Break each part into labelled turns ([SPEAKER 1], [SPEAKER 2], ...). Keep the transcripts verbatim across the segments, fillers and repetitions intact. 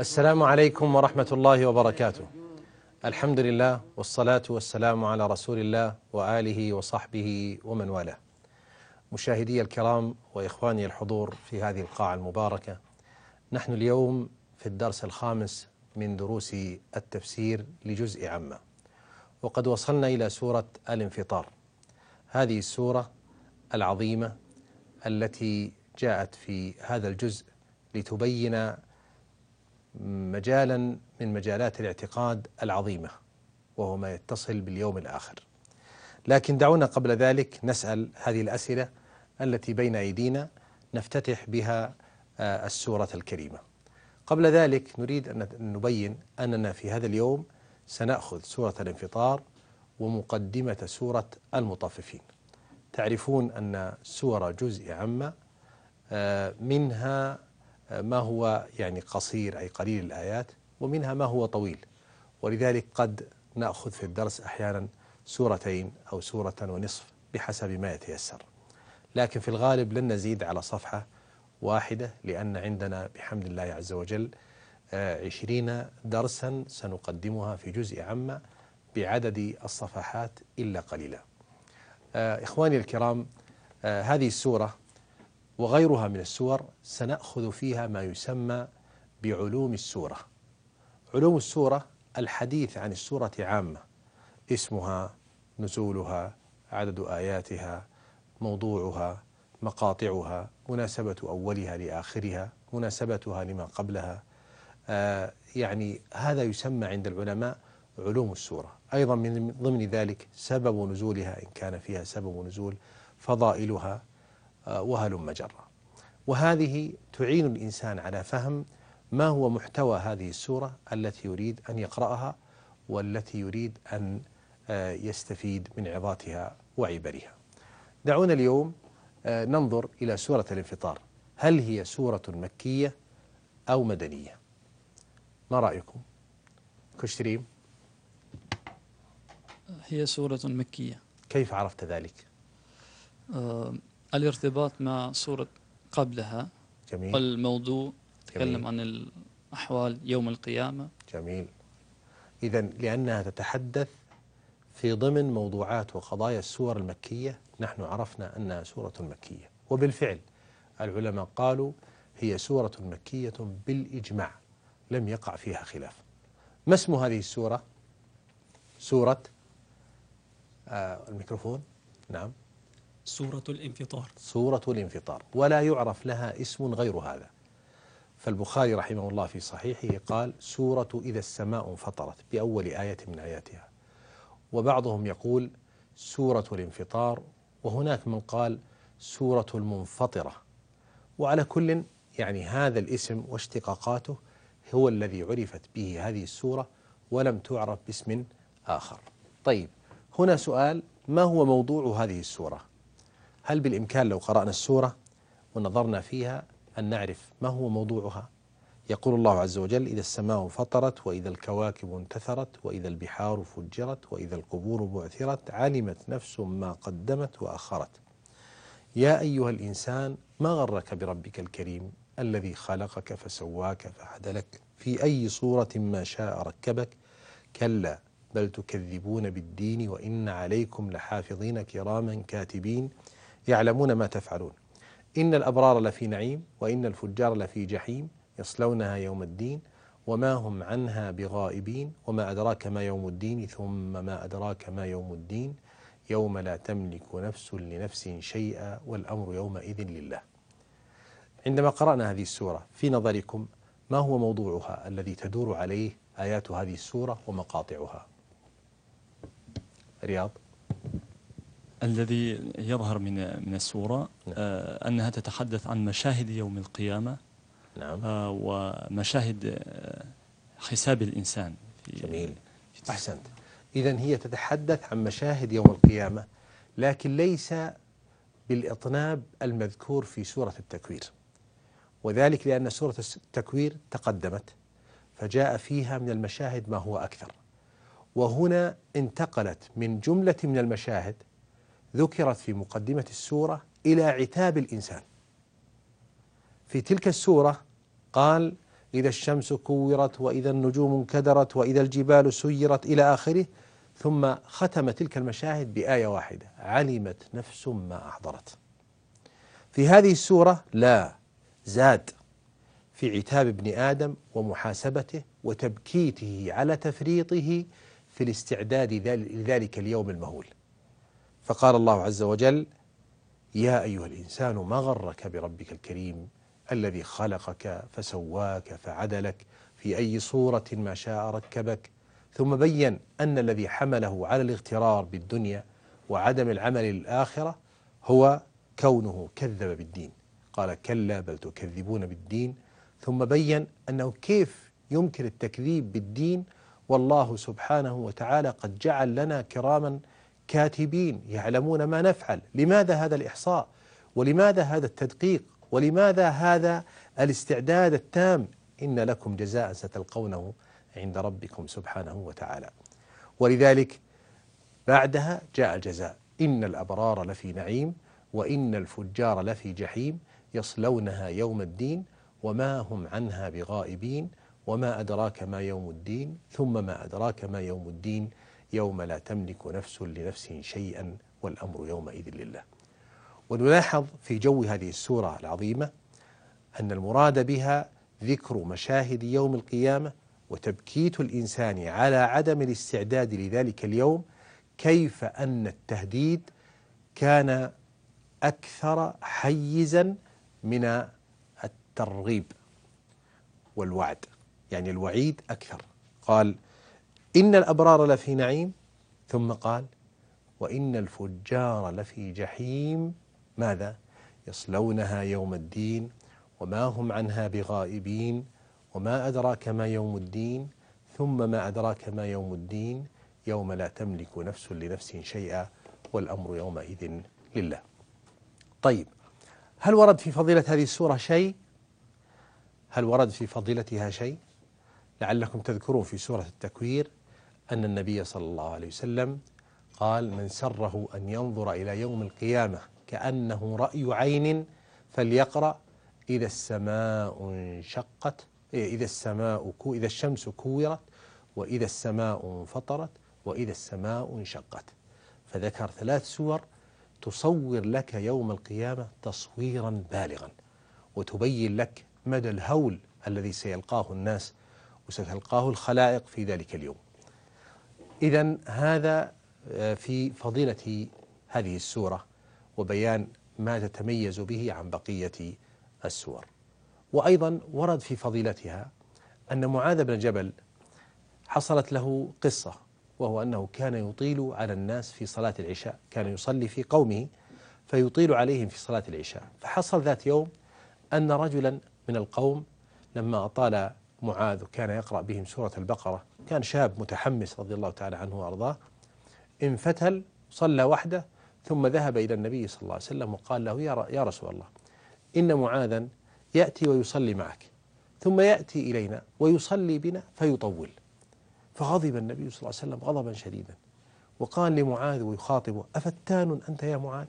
[SPEAKER 1] السلام عليكم ورحمة الله وبركاته. الحمد لله والصلاة والسلام على رسول الله وآله وصحبه ومن والاه. مشاهدي الكرام وإخواني الحضور في هذه القاعة المباركة، نحن اليوم في الدرس الخامس من دروس التفسير لجزء عامة، وقد وصلنا إلى سورة الانفطار. هذه السورة العظيمة التي جاءت في هذا الجزء لتبين مجالا من مجالات الاعتقاد العظيمة، وهو ما يتصل باليوم الآخر. لكن دعونا قبل ذلك نسأل هذه الأسئلة التي بين أيدينا نفتتح بها السورة الكريمة. قبل ذلك نريد أن نبين أننا في هذا اليوم سنأخذ سورة الانفطار ومقدمة سورة المطففين. تعرفون أن سورة جزء عامة منها ما هو يعني قصير أي قليل الآيات، ومنها ما هو طويل، ولذلك قد نأخذ في الدرس أحيانا سورتين أو سورة ونصف بحسب ما يتيسر، لكن في الغالب لن نزيد على صفحة واحدة، لأن عندنا بحمد الله عز وجل عشرين درسا سنقدمها في جزء عامة بعدد الصفحات إلا قليلا. إخواني الكرام، هذه السورة وغيرها من السور سنأخذ فيها ما يسمى بعلوم السورة. علوم السورة الحديث عن السورة عامة: اسمها، نزولها، عدد آياتها، موضوعها، مقاطعها، مناسبة أولها لآخرها، مناسبتها لما قبلها. آه يعني هذا يسمى عند العلماء علوم السورة. أيضا من ضمن ذلك سبب نزولها إن كان فيها سبب نزول، فضائلها، وهلم جرا. وهذه تعين الإنسان على فهم ما هو محتوى هذه السورة التي يريد أن يقرأها والتي يريد أن يستفيد من عظاتها وعبرها. دعونا اليوم ننظر إلى سورة الانفطار. هل هي سورة مكية أو مدنية؟ ما رأيكم؟ كشريم؟
[SPEAKER 2] هي سورة مكية.
[SPEAKER 1] كيف عرفت ذلك؟
[SPEAKER 2] آه الارتباط مع سورة قبلها.
[SPEAKER 1] جميل.
[SPEAKER 2] والموضوع تتكلم عن الأحوال يوم القيامة.
[SPEAKER 1] جميل. إذن لأنها تتحدث في ضمن موضوعات وقضايا السور المكية، نحن عرفنا أنها سورة مكية. وبالفعل العلماء قالوا هي سورة مكية بالإجماع، لم يقع فيها خلاف. ما اسم هذه السورة؟ سورة آه الميكروفون. نعم،
[SPEAKER 3] سورة الانفطار.
[SPEAKER 1] سورة الانفطار، ولا يعرف لها اسم غير هذا. فالبخاري رحمه الله في صحيحه قال سورة إذا السماء انفطرت بأول آية من آياتها، وبعضهم يقول سورة الانفطار، وهناك من قال سورة المنفطرة. وعلى كل يعني هذا الاسم واشتقاقاته هو الذي عرفت به هذه السورة ولم تعرف باسم آخر. طيب، هنا سؤال: ما هو موضوع هذه السورة؟ هل بالإمكان لو قرأنا السورة ونظرنا فيها أن نعرف ما هو موضوعها؟ يقول الله عز وجل: إذا السماء انفطرت، وإذا الكواكب انتثرت، وإذا البحار فجرت، وإذا القبور بعثرت، علمت نفس ما قدمت وأخرت. يا أيها الإنسان ما غرك بربك الكريم الذي خلقك فسواك فعدلك في أي صورة ما شاء ركبك. كلا بل تكذبون بالدين وإن عليكم لحافظين كراما كاتبين يعلمون ما تفعلون. إن الأبرار لفي نعيم وإن الفجار لفي جحيم يصلونها يوم الدين وما هم عنها بغائبين. وما أدراك ما يوم الدين ثم ما أدراك ما يوم الدين يوم لا تملك نفس لنفس شيئا والأمر يومئذ لله. عندما قرأنا هذه السورة في نظركم ما هو موضوعها الذي تدور عليه آيات هذه السورة ومقاطعها؟ رياض.
[SPEAKER 3] الذي يظهر من من السورة
[SPEAKER 1] نعم.
[SPEAKER 3] آه أنها تتحدث عن مشاهد يوم القيامة.
[SPEAKER 1] نعم.
[SPEAKER 3] آه ومشاهد آه حساب الإنسان.
[SPEAKER 1] جميل، أحسنت. إذن هي تتحدث عن مشاهد يوم القيامة، لكن ليس بالإطناب المذكور في سورة التكوير، وذلك لأن سورة التكوير تقدمت فجاء فيها من المشاهد ما هو أكثر، وهنا انتقلت من جملة من المشاهد ذكرت في مقدمة السورة إلى عتاب الإنسان. في تلك السورة قال إذا الشمس كورت وإذا النجوم انكدرت وإذا الجبال سيرت إلى آخره، ثم ختم تلك المشاهد بآية واحدة: علمت نفس ما أحضرت. في هذه السورة لا زاد في عتاب ابن آدم ومحاسبته وتبكيته على تفريطه في الاستعداد لذلك اليوم المهول. فقال الله عز وجل: يا أيها الإنسان ما غرك بربك الكريم الذي خلقك فسواك فعدلك في أي صورة ما شاء ركبك. ثم بين أن الذي حمله على الاغترار بالدنيا وعدم العمل للآخرة هو كونه كذب بالدين. قال: كلا بل تكذبون بالدين. ثم بين أنه كيف يمكن التكذيب بالدين والله سبحانه وتعالى قد جعل لنا كراما كاتبين يعلمون ما نفعل. لماذا هذا الإحصاء؟ ولماذا هذا التدقيق؟ ولماذا هذا الاستعداد التام؟ إن لكم جزاء ستلقونه عند ربكم سبحانه وتعالى. ولذلك بعدها جاء الجزاء: إن الأبرار لفي نعيم وإن الفجار لفي جحيم يصلونها يوم الدين وما هم عنها بغائبين وما أدراك ما يوم الدين ثم ما أدراك ما يوم الدين يوم لا تملك نفس لنفس شيئا والأمر يومئذ لله. ونلاحظ في جو هذه السورة العظيمة أن المراد بها ذكر مشاهد يوم القيامة وتبكيت الإنسان على عدم الاستعداد لذلك اليوم، كيف أن التهديد كان أكثر حيزا من الترغيب والوعد، يعني الوعيد أكثر. قال: إن الأبرار لفي نعيم، ثم قال: وإن الفجار لفي جحيم. ماذا؟ يصلونها يوم الدين وما هم عنها بغائبين وما أدراك ما يوم الدين ثم ما أدراك ما يوم الدين يوم لا تملك نفس لنفس شيئا والأمر يومئذ لله. طيب، هل ورد في فضيلة هذه السورة شيء؟ هل ورد في فضيلتها شيء؟ لعلكم تذكرون في سورة التكوير أن النبي صلى الله عليه وسلم قال: من سره أن ينظر إلى يوم القيامة كأنه رأي عين فليقرأ إذا السماء انشقت إذا السماء كو إذا الشمس كورت وإذا السماء انفطرت وإذا السماء انشقت. فذكر ثلاث سور تصور لك يوم القيامة تصويرا بالغا، وتبين لك مدى الهول الذي سيلقاه الناس وستلقاه الخلائق في ذلك اليوم. إذن هذا في فضيلة هذه السورة وبيان ما تتميز به عن بقية السور. وأيضا ورد في فضيلتها أن معاذ بن جبل حصلت له قصة، وهو أنه كان يطيل على الناس في صلاة العشاء، كان يصلي في قومه فيطيل عليهم في صلاة العشاء. فحصل ذات يوم أن رجلا من القوم لما أطال معاذ كان يقرأ بهم سورة البقرة، كان شاب متحمس رضي الله تعالى عنه وأرضاه، انفتل صلى وحده ثم ذهب إلى النبي صلى الله عليه وسلم وقال له: يا رسول الله، إن معاذا يأتي ويصلي معك ثم يأتي إلينا ويصلي بنا فيطول. فغضب النبي صلى الله عليه وسلم غضبا شديدا وقال لمعاذ ويخاطبه: أفتان أنت يا معاذ؟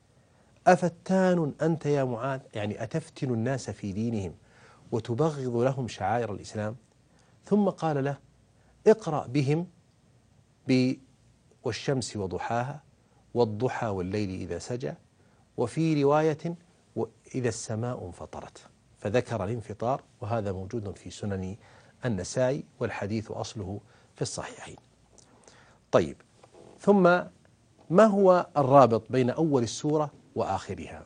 [SPEAKER 1] أفتان أنت يا معاذ؟ يعني أتفتن الناس في دينهم وتبغض لهم شعائر الإسلام؟ ثم قال له: اقرأ بهم ب والشمس وضحاها والضحى والليل إذا سجى، وفي رواية وإذا السماء انفطرت. فذكر الانفطار، وهذا موجود في سنن النسائي والحديث أصله في الصحيحين. طيب، ثم ما هو الرابط بين أول السورة وآخرها؟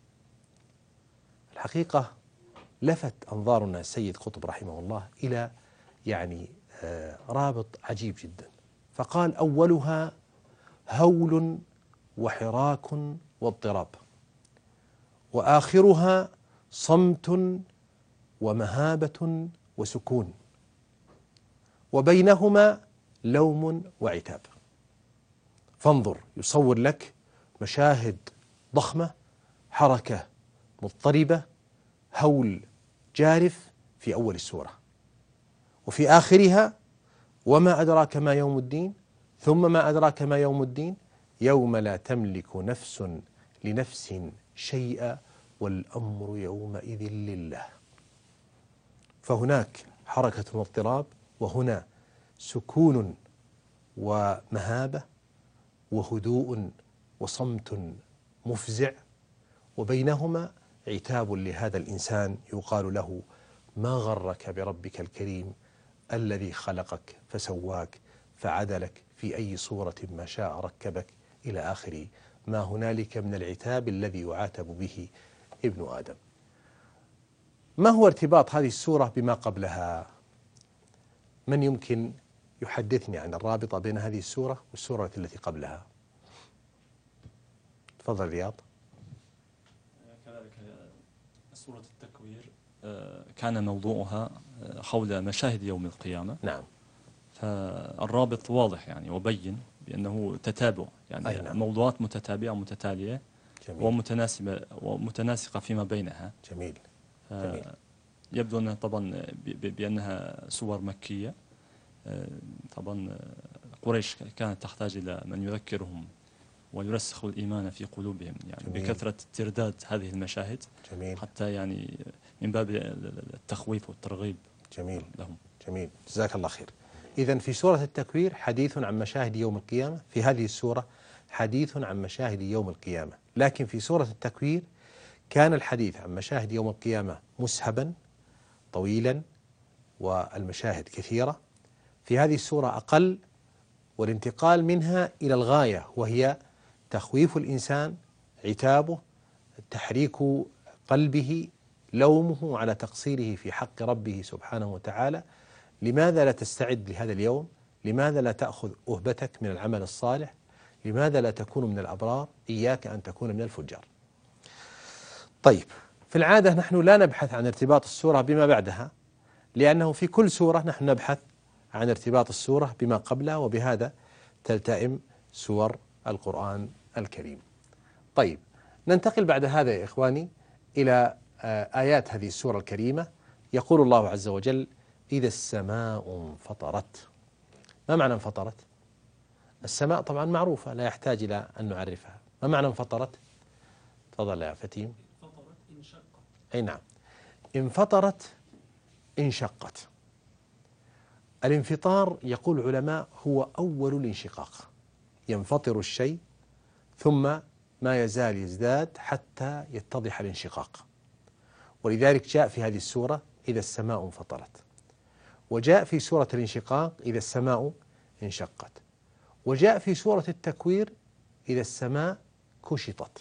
[SPEAKER 1] الحقيقة لفت أنظارنا السيد قطب رحمه الله إلى يعني رابط عجيب جدا، فقال: أولها هول وحراك واضطراب، وآخرها صمت ومهابة وسكون، وبينهما لوم وعتاب. فانظر، يصور لك مشاهد ضخمة، حركة مضطربة، هول جارف في أول السورة، وفي آخرها وما أدراك ما يوم الدين ثم ما أدراك ما يوم الدين يوم لا تملك نفس لنفس شيئا والأمر يومئذ لله. فهناك حركة واضطراب، وهنا سكون ومهابة وهدوء وصمت مفزع، وبينهما عتاب لهذا الإنسان يقال له: ما غرك بربك الكريم الذي خلقك فسواك فعدلك في أي صورة ما شاء ركبك، إلى آخر ما هنالك من العتاب الذي يعاتب به ابن آدم. ما هو ارتباط هذه السورة بما قبلها؟ من يمكن يحدثني عن الرابطة بين هذه السورة والسورة التي قبلها؟ تفضل رياض.
[SPEAKER 3] كذلك سورة التكوير كان موضوعها حول مشاهد يوم القيامة.
[SPEAKER 1] نعم.
[SPEAKER 3] فالرابط واضح يعني وبين بأنه تتابع، يعني
[SPEAKER 1] نعم.
[SPEAKER 3] موضوعات متتابعة متتالية. جميل. ومتناسبة ومتناسقة فيما بينها.
[SPEAKER 1] جميل. جميل.
[SPEAKER 3] يبدو أنها طبعا بأنها سور مكية. طبعا قريش كانت تحتاج إلى من يذكرهم ويرسخ الإيمان في قلوبهم، يعني جميل. بكثرة ترداد هذه المشاهد. جميل. حتى يعني من باب التخويف والترغيب.
[SPEAKER 1] جميل
[SPEAKER 3] لهم.
[SPEAKER 1] جميل، جزاك الله خير. إذن في سورة التكوير حديث عن مشاهد يوم القيامة، في هذه السورة حديث عن مشاهد يوم القيامة، لكن في سورة التكوير كان الحديث عن مشاهد يوم القيامة مسهبا طويلا والمشاهد كثيرة. في هذه السورة أقل، والانتقال منها إلى الغاية، وهي تخويف الإنسان، عتابه، تحريك قلبه، لومه على تقصيره في حق ربه سبحانه وتعالى. لماذا لا تستعد لهذا اليوم؟ لماذا لا تأخذ أهبتك من العمل الصالح؟ لماذا لا تكون من الأبرار؟ إياك أن تكون من الفجار. طيب، في العادة نحن لا نبحث عن ارتباط السورة بما بعدها، لأنه في كل سورة نحن نبحث عن ارتباط السورة بما قبلها، وبهذا تلتئم سور القرآن الكريم. طيب، ننتقل بعد هذا يا إخواني إلى آيات هذه السورة الكريمة. يقول الله عز وجل: إذا السماء انفطرت. ما معنى انفطرت؟ السماء طبعا معروفة لا يحتاج إلى أن نعرفها. ما معنى انفطرت؟ تفضل يا فتيم.
[SPEAKER 2] انفطرت انشقت.
[SPEAKER 1] أي نعم، انفطرت انشقت. الانفطار يقول العلماء هو أول الانشقاق، ينفطر الشيء ثم ما يزال يزداد حتى يتضح الانشقاق، ولذلك جاء في هذه السورة إذا السماء انفطرت، وجاء في سورة الانشقاق إذا السماء انشقت، وجاء في سورة التكوير إذا السماء كشطت.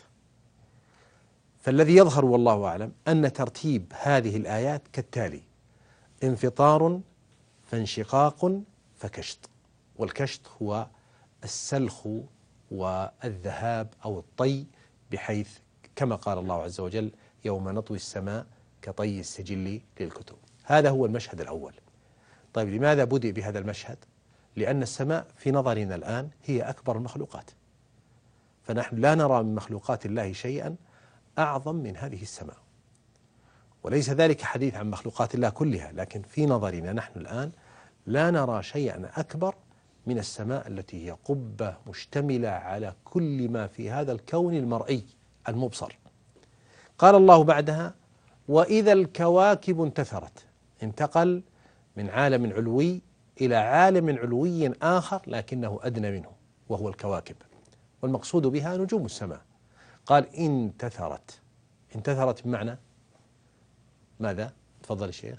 [SPEAKER 1] فالذي يظهر والله أعلم أن ترتيب هذه الآيات كالتالي: انفطار فانشقاق فكشط. والكشط هو السلخ والذهاب أو الطي، بحيث كما قال الله عز وجل: يوم نطوي السماء كطي السجل للكتب. هذا هو المشهد الأول. طيب، لماذا بدأ بهذا المشهد؟ لأن السماء في نظرنا الآن هي أكبر المخلوقات، فنحن لا نرى من مخلوقات الله شيئا أعظم من هذه السماء، وليس ذلك حديث عن مخلوقات الله كلها، لكن في نظرنا نحن الآن لا نرى شيئا أكبر من السماء التي هي قبة مشتملة على كل ما في هذا الكون المرئي المبصر. قال الله بعدها: وإذا الكواكب انتثرت. انتقل من عالم علوي إلى عالم علوي آخر لكنه أدنى منه، وهو الكواكب، والمقصود بها نجوم السماء. قال انتثرت. انتثرت بمعنى ماذا؟ تفضل الشيخ.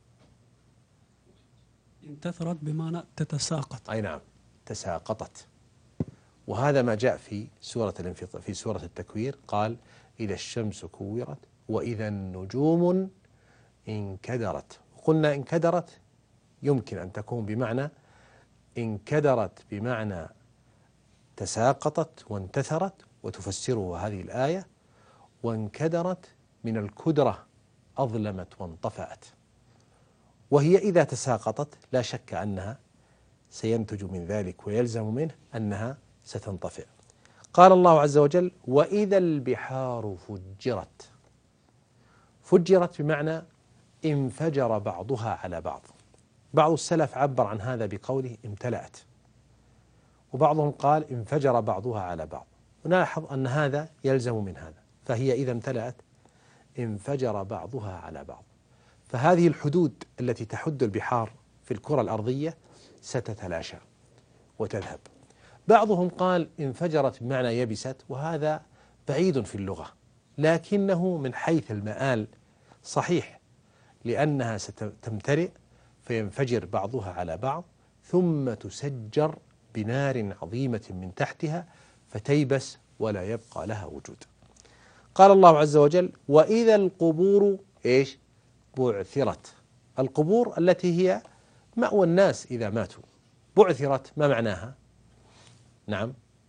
[SPEAKER 4] انتثرت بمعنى تتساقط.
[SPEAKER 1] أي نعم، تساقطت. وهذا ما جاء في سورة الانفطار في سورة التكوير، قال: إذا الشمس كورت وإذا النجوم انكدرت. قلنا انكدرت يمكن أن تكون بمعنى انكدرت بمعنى تساقطت وانتثرت، وتفسره هذه الآية: وانكدرت من الكدرة، أظلمت وانطفأت. وهي إذا تساقطت لا شك أنها سينتج من ذلك ويلزم منه أنها ستنطفئ. قال الله عز وجل: وإذا البحار فجرت. فجرت بمعنى انفجر بعضها على بعض. بعض السلف عبر عن هذا بقوله امتلأت، وبعضهم قال انفجر بعضها على بعض. ونلاحظ أن هذا يلزم من هذا، فهي إذا امتلأت انفجر بعضها على بعض. فهذه الحدود التي تحد البحار في الكرة الأرضية ستتلاشى وتذهب. بعضهم قال انفجرت بمعنى يبست، وهذا بعيد في اللغة، لكنه من حيث المآل صحيح، لأنها ستمتلئ فينفجر بعضها على بعض ثم تسجر بنار عظيمة من تحتها فتيبس ولا يبقى لها وجود. قال الله عز وجل: وإذا القبور إيش؟ بعثرت. القبور التي هي مأوى الناس إذا ماتوا. بعثرت ما معناها؟ نعم،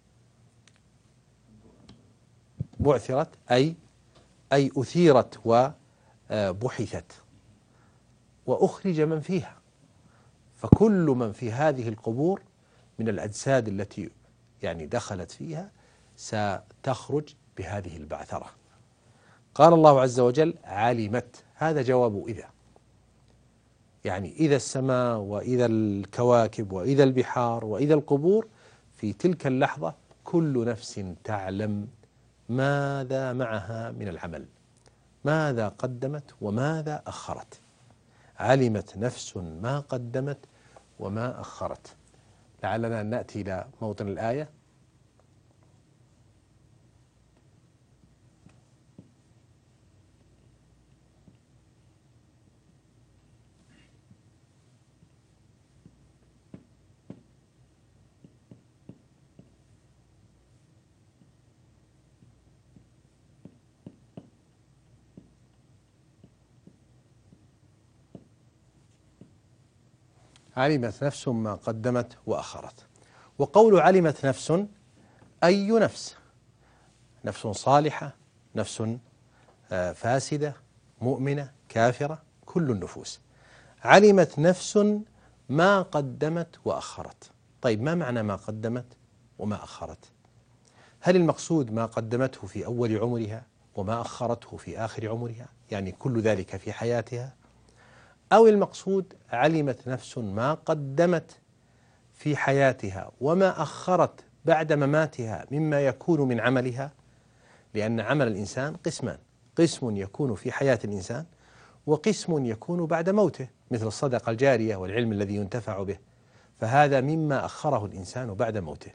[SPEAKER 1] بعثرت أي أي أثيرت وبحثت وأخرج من فيها، فكل من في هذه القبور من الأجساد التي يعني دخلت فيها ستخرج بهذه البعثرة. قال الله عز وجل: علمت، هذا جواب إذا، يعني إذا السماء وإذا الكواكب وإذا البحار وإذا القبور، في تلك اللحظة كل نفس تعلم ماذا معها من العمل، ماذا قدمت وماذا أخرت. علمت نفس ما قدمت وما أخرت. لعلنا نأتي إلى موطن الآية. علمت نفس ما قدمت وأخرت. وقول علمت نفس أي نفس، نفس صالحة، نفس فاسدة، مؤمنة، كافرة، كل النفوس. علمت نفس ما قدمت وأخرت. طيب ما معنى ما قدمت وما أخرت؟ هل المقصود ما قدمته في أول عمرها وما أخرته في آخر عمرها، يعني كل ذلك في حياتها، أو المقصود علمت نفس ما قدمت في حياتها وما أخرت بعد مماتها مما يكون من عملها؟ لأن عمل الإنسان قسمان: قسم يكون في حياة الإنسان وقسم يكون بعد موته، مثل الصدقة الجارية والعلم الذي ينتفع به، فهذا مما أخره الإنسان بعد موته.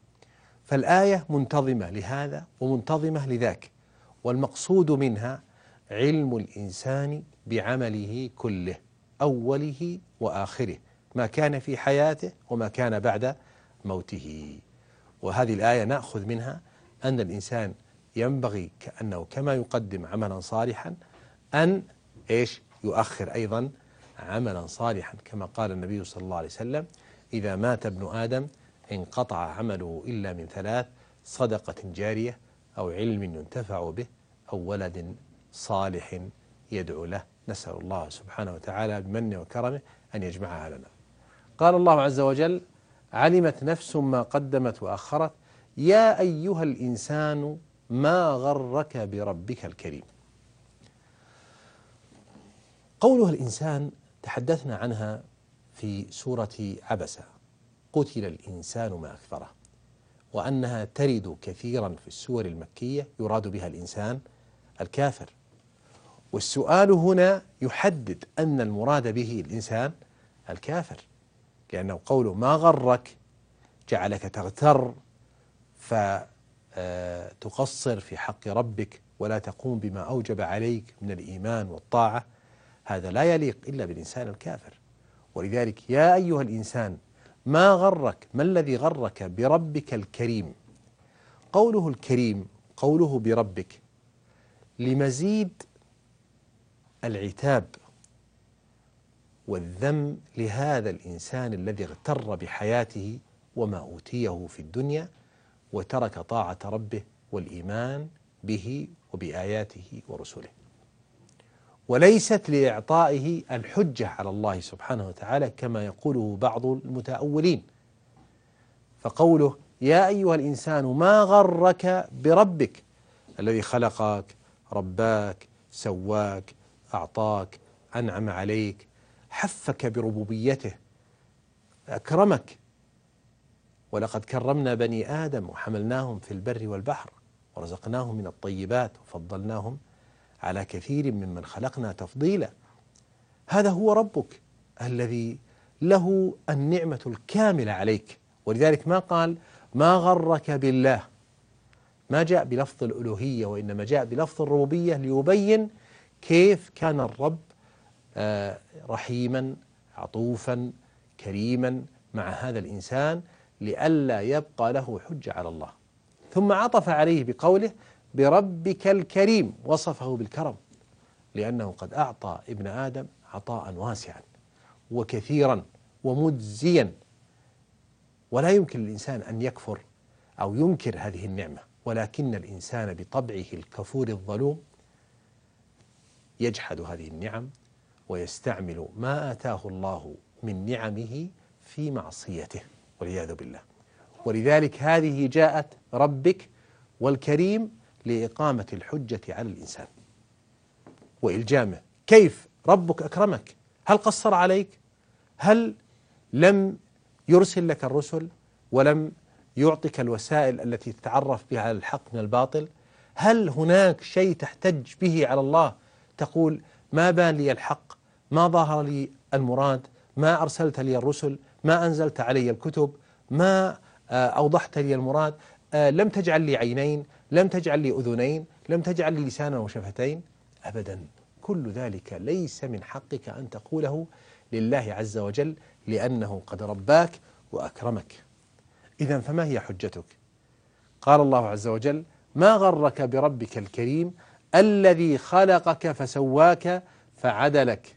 [SPEAKER 1] فالآية منتظمة لهذا ومنتظمة لذاك، والمقصود منها علم الإنسان بعمله كله، أوله وآخره، ما كان في حياته وما كان بعد موته. وهذه الآية نأخذ منها أن الإنسان ينبغي كأنه كما يقدم عملا صالحا أن إيش يؤخر أيضا عملا صالحا، كما قال النبي صلى الله عليه وسلم: إذا مات ابن آدم انقطع عمله إلا من ثلاث: صدقة جارية، أو علم ينتفع به، أو ولد صالح يدعو له. نسأل الله سبحانه وتعالى بمنه وكرمه أن يجمعها لنا. قال الله عز وجل: علمت نفس ما قدمت وأخرت يا أيها الإنسان ما غرك بربك الكريم. قولها الإنسان تحدثنا عنها في سورة عبسة: قتل الإنسان ما أكفره، وأنها ترد كثيرا في السور المكية يراد بها الإنسان الكافر. والسؤال هنا يحدد أن المراد به الإنسان الكافر، لأنه قوله ما غرك جعلك تغتر فتقصر في حق ربك ولا تقوم بما أوجب عليك من الإيمان والطاعة، هذا لا يليق إلا بالإنسان الكافر. ولذلك يا أيها الإنسان ما غرك، ما الذي غرك بربك الكريم؟ قوله الكريم، قوله بربك، لمزيد العتاب والذم لهذا الإنسان الذي اغتر بحياته وما أوتيه في الدنيا وترك طاعة ربه والإيمان به وبآياته ورسله، وليست لإعطائه الحجة على الله سبحانه وتعالى كما يقوله بعض المتأولين. فقوله يا أيها الإنسان ما غرك بربك الذي خلقك، رباك، سواك، أعطاك، أنعم عليك، حفك بربوبيته، أكرمك. ولقد كرمنا بني آدم وحملناهم في البر والبحر ورزقناهم من الطيبات وفضلناهم على كثير ممن خلقنا تفضيلا. هذا هو ربك الذي له النعمة الكاملة عليك. ولذلك ما قال ما غرك بالله، ما جاء بلفظ الألوهية وإنما جاء بلفظ الربوبية ليبين كيف كان الرب رحيما عطوفا كريما مع هذا الإنسان لئلا يبقى له حجة على الله. ثم عطف عليه بقوله بربك الكريم، وصفه بالكرم لأنه قد أعطى ابن آدم عطاء واسعا وكثيرا ومجزيا، ولا يمكن للإنسان أن يكفر أو ينكر هذه النعمة، ولكن الإنسان بطبعه الكفور الظلوم يجحد هذه النعم ويستعمل ما آتاه الله من نعمه في معصيته والعياذ بالله. ولذلك هذه جاءت ربك والكريم لإقامة الحجة على الإنسان وإلجامه. كيف ربك أكرمك؟ هل قصر عليك؟ هل لم يرسل لك الرسل ولم يعطك الوسائل التي تتعرف بها على الحق من الباطل؟ هل هناك شيء تحتج به على الله تقول ما بان لي الحق، ما ظهر لي المراد، ما أرسلت لي الرسل، ما أنزلت علي الكتب، ما أوضحت لي المراد، لم تجعل لي عينين، لم تجعل لي أذنين، لم تجعل لي لسانا وشفتين؟ أبدا، كل ذلك ليس من حقك أن تقوله لله عز وجل لأنه قد رباك وأكرمك. إذن فما هي حجتك؟ قال الله عز وجل ما غرك بربك الكريم الذي خلقك فسواك فعدلك.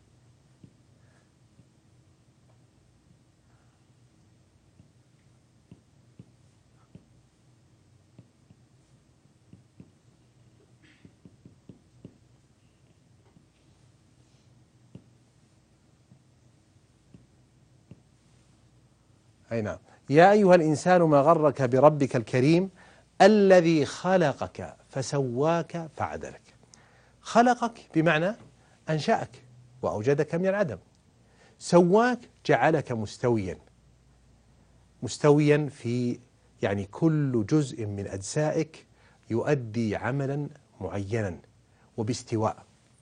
[SPEAKER 1] أي نعم. يا أيها الإنسان ما غرك بربك الكريم الذي خلقك فسواك فعدلك. خلقك بمعنى أنشأك وأوجدك من العدم. سواك جعلك مستويا، مستويا في يعني كل جزء من أجزائك يؤدي عملا معينا وباستواء.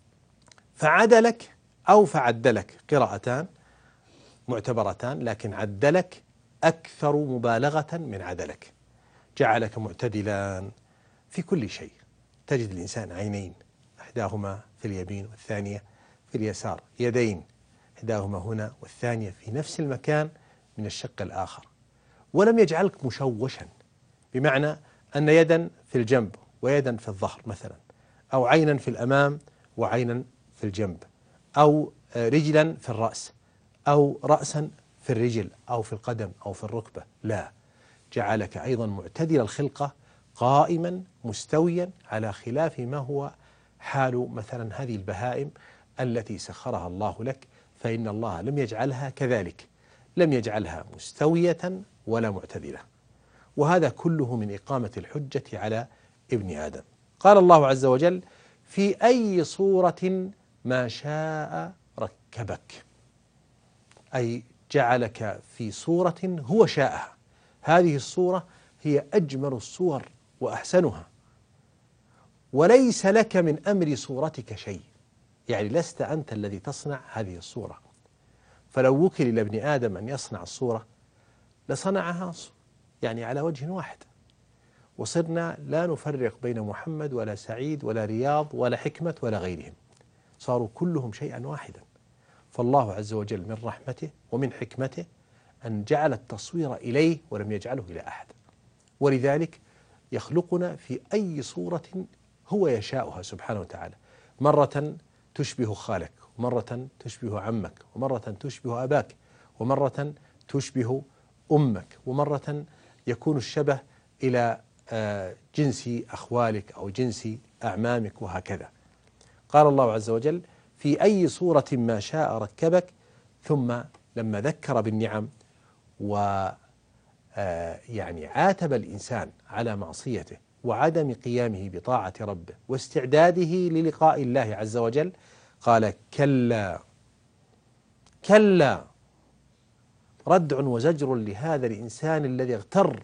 [SPEAKER 1] فعدلك أو فعدلك قراءتان معتبرتان، لكن عدلك أكثر مبالغة من عدلك. جعلك معتدلا في كل شيء. تجد الإنسان عينين، إحداهما في اليمين والثانية في اليسار، يدين إحداهما هنا والثانية في نفس المكان من الشق الآخر، ولم يجعلك مشوشا، بمعنى أن يدا في الجنب ويدا في الظهر مثلا، أو عينا في الأمام وعينا في الجنب، أو رجلا في الرأس، أو رأسا في الرجل أو في القدم أو في الركبة. لا، جعلك أيضا معتدل الخلقة قائما مستويا على خلاف ما هو حال مثلا هذه البهائم التي سخرها الله لك، فإن الله لم يجعلها كذلك، لم يجعلها مستوية ولا معتدلة. وهذا كله من إقامة الحجة على ابن آدم. قال الله عز وجل في أي صورة ما شاء ركبك، أي جعلك في صورة هو شاءها. هذه الصورة هي أجمل الصور وأحسنها، وليس لك من أمر صورتك شيء، يعني لست أنت الذي تصنع هذه الصورة. فلو وكل إلى ابن آدم أن يصنع الصورة لصنعها يعني على وجه واحد، وصرنا لا نفرق بين محمد ولا سعيد ولا رياض ولا حكمة ولا غيرهم، صاروا كلهم شيئا واحدا. فالله عز وجل من رحمته ومن حكمته أن جعل التصوير إليه ولم يجعله إلى أحد، ولذلك يخلقنا في أي صورة هو يشاؤها سبحانه وتعالى. مرة تشبه خالك، ومرة تشبه عمك، ومرة تشبه أباك، ومرة تشبه أمك، ومرة يكون الشبه إلى جنس أخوالك أو جنس أعمامك، وهكذا. قال الله عز وجل في أي صورة ما شاء ركبك، ثم لما ذكر بالنعم و يعني عاتب الإنسان على معصيته وعدم قيامه بطاعة ربه واستعداده للقاء الله عز وجل، قال كلا كلا، ردع وزجر لهذا الإنسان الذي اغتر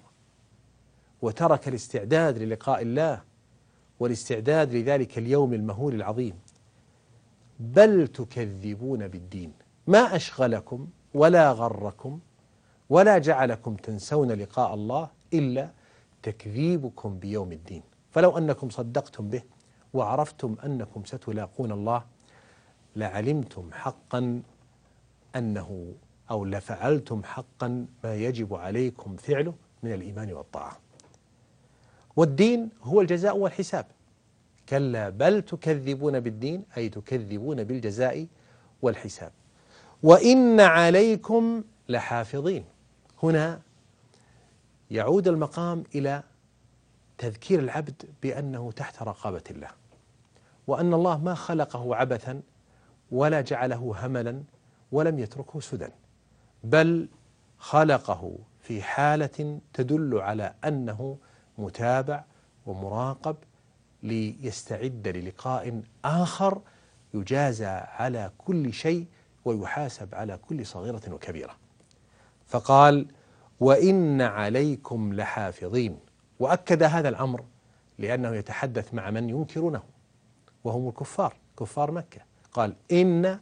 [SPEAKER 1] وترك الاستعداد للقاء الله والاستعداد لذلك اليوم المهول العظيم. بل تكذبون بالدين ما أشغلكم ولا غركم ولا جعلكم تنسون لقاء الله إلا تكذيبكم بيوم الدين. فلو أنكم صدقتم به وعرفتم أنكم ستلاقون الله لعلمتم حقا أنه أو لفعلتم حقا ما يجب عليكم فعله من الإيمان والطاعة. والدين هو الجزاء والحساب. كلا بل تكذبون بالدين أي تكذبون بالجزاء والحساب. وإن عليكم لحافظين. هنا يعود المقام إلى تذكير العبد بأنه تحت رقابة الله، وأن الله ما خلقه عبثا ولا جعله هملا ولم يتركه سدى، بل خلقه في حالة تدل على أنه متابع ومراقب ليستعد للقاء آخر يجازى على كل شيء ويحاسب على كل صغيرة وكبيرة. فقال وإن عليكم لحافظين، وأكد هذا الأمر لأنه يتحدث مع من ينكرونه وهم الكفار كفار مكة. قال إن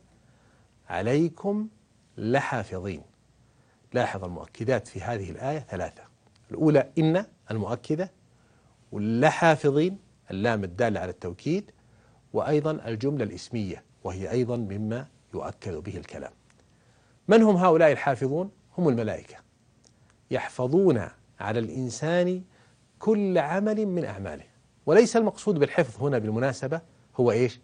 [SPEAKER 1] عليكم لحافظين. لاحظ المؤكدات في هذه الآية ثلاثة: الأولى إن المؤكدة، واللحافظين اللام الدالة على التوكيد، وأيضا الجملة الإسمية وهي أيضا مما يؤكد به الكلام. من هم هؤلاء الحافظون؟ هم الملائكة، يحفظون على الإنسان كل عمل من أعماله. وليس المقصود بالحفظ هنا بالمناسبة هو إيش؟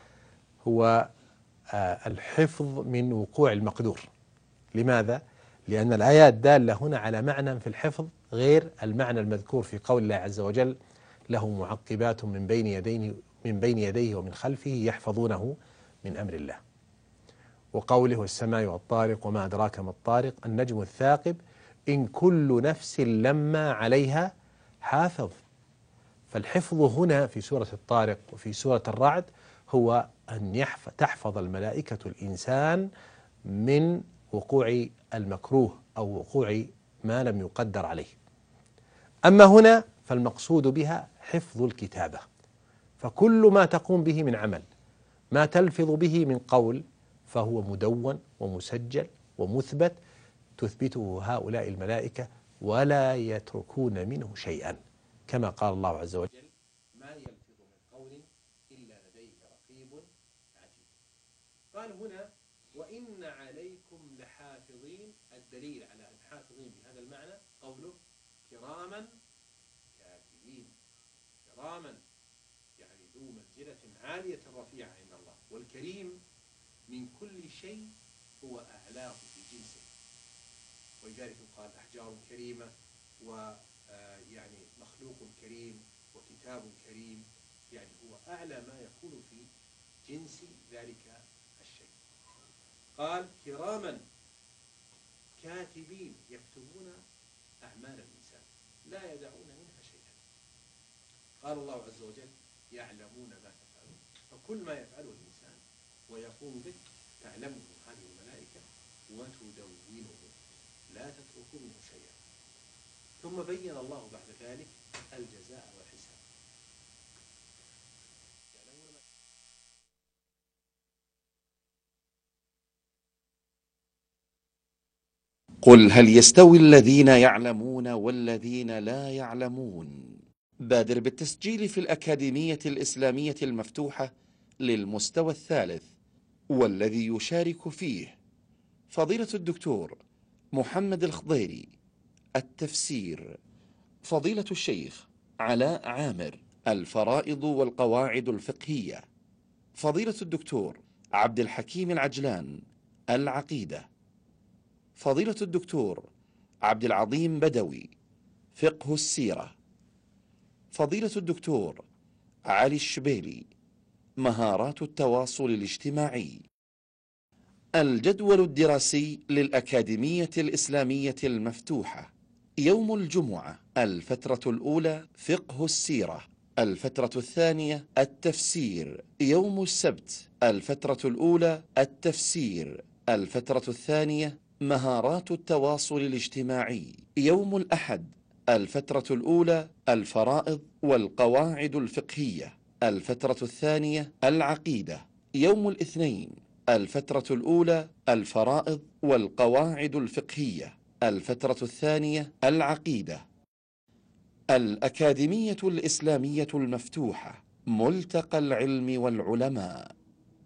[SPEAKER 1] هو آه الحفظ من وقوع المقدور. لماذا؟ لأن الآيات دالة هنا على معنى في الحفظ غير المعنى المذكور في قول الله عز وجل له معقبات من بين يديه من بين يديه ومن خلفه يحفظونه من أمر الله. وقوله والسماء والطارق وما أدراك ما الطارق النجم الثاقب إن كل نفس لما عليها حافظ. فالحفظ هنا في سورة الطارق وفي سورة الرعد هو أن تحفظ الملائكة الإنسان من وقوع المكروه أو وقوع ما لم يقدر عليه. أما هنا فالمقصود بها حفظ الكتابة، فكل ما تقوم به من عمل، ما تلفظ به من قول، فهو مدون ومسجل ومثبت تثبته هؤلاء الملائكة ولا يتركون منه شيئا، كما قال الله عز وجل ما يلفظ من قول إلا لديه رقيب عتيد. قال هنا وإن عليكم لحافظين. الدليل على أن حافظين بهذا المعنى قوله كراما كاتبين. كراما يعني ذو منزلة عالية رفيعة عند الله، والكريم من كل شيء هو أعلاه في جنسه، ولذلك قال أحجار كريمة ويعني مخلوق كريم وكتاب كريم، يعني هو أعلى ما يكون في جنس ذلك الشيء. قال كراما كاتبين يكتبون أعمال الإنسان لا يدعون منها شيئا. قال الله عز وجل يعلمون ما تفعلون، فكل ما يفعله الإنسان ويقوم به تعلمه هذه الملائكة وتدونه لا تترك منه شيئا. ثم بين الله بعد ذلك الجزاء والحساب.
[SPEAKER 5] قل هل يستوي الذين يعلمون والذين لا يعلمون. بادر بالتسجيل في الأكاديمية الإسلامية المفتوحة للمستوى الثالث، والذي يشارك فيه فضيلة الدكتور محمد الخضيري التفسير، فضيلة الشيخ علاء عامر الفرائض والقواعد الفقهية، فضيلة الدكتور عبد الحكيم العجلان العقيدة، فضيلة الدكتور عبد العظيم بدوي فقه السيرة، فضيلة الدكتور علي الشبيلي مهارات التواصل الاجتماعي. الجدول الدراسي للأكاديمية الإسلامية المفتوحة: يوم الجمعة الفترة الأولى فقه السيرة، الفترة الثانية التفسير، يوم السبت الفترة الأولى التفسير، الفترة الثانية مهارات التواصل الاجتماعي، يوم الأحد الفترة الأولى الفرائض والقواعد الفقهية، الفترة الثانية العقيدة، يوم الاثنين الفترة الأولى الفرائض والقواعد الفقهية، الفترة الثانية العقيدة. الأكاديمية الإسلامية المفتوحة، ملتقى العلم والعلماء.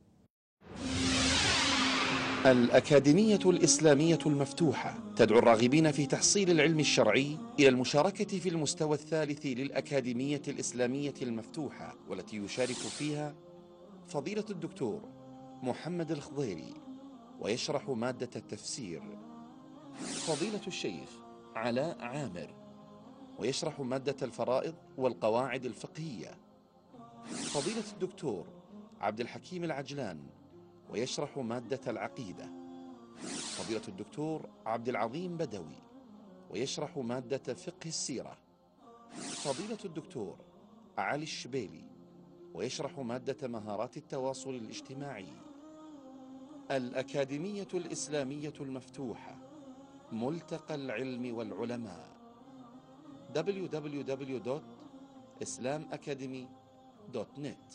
[SPEAKER 5] الأكاديمية الإسلامية المفتوحة تدعو الراغبين في تحصيل العلم الشرعي إلى المشاركة في المستوى الثالث للأكاديمية الإسلامية المفتوحة، والتي يشارك فيها فضيلة الدكتور محمد الخضيري، ويشرح مادة التفسير، فضيلة الشيخ علاء عامر، ويشرح مادة الفرائض والقواعد الفقهية، فضيلة الدكتور عبد الحكيم العجلان، ويشرح مادة العقيدة، فضيلة الدكتور عبد العظيم بدوي، ويشرح مادة فقه السيرة، فضيلة الدكتور علي الشبيلي، ويشرح مادة مهارات التواصل الاجتماعي. الأكاديمية الإسلامية المفتوحة، ملتقى العلم والعلماء. دبليو دبليو دبليو دوت إسلام أكاديمي دوت نت.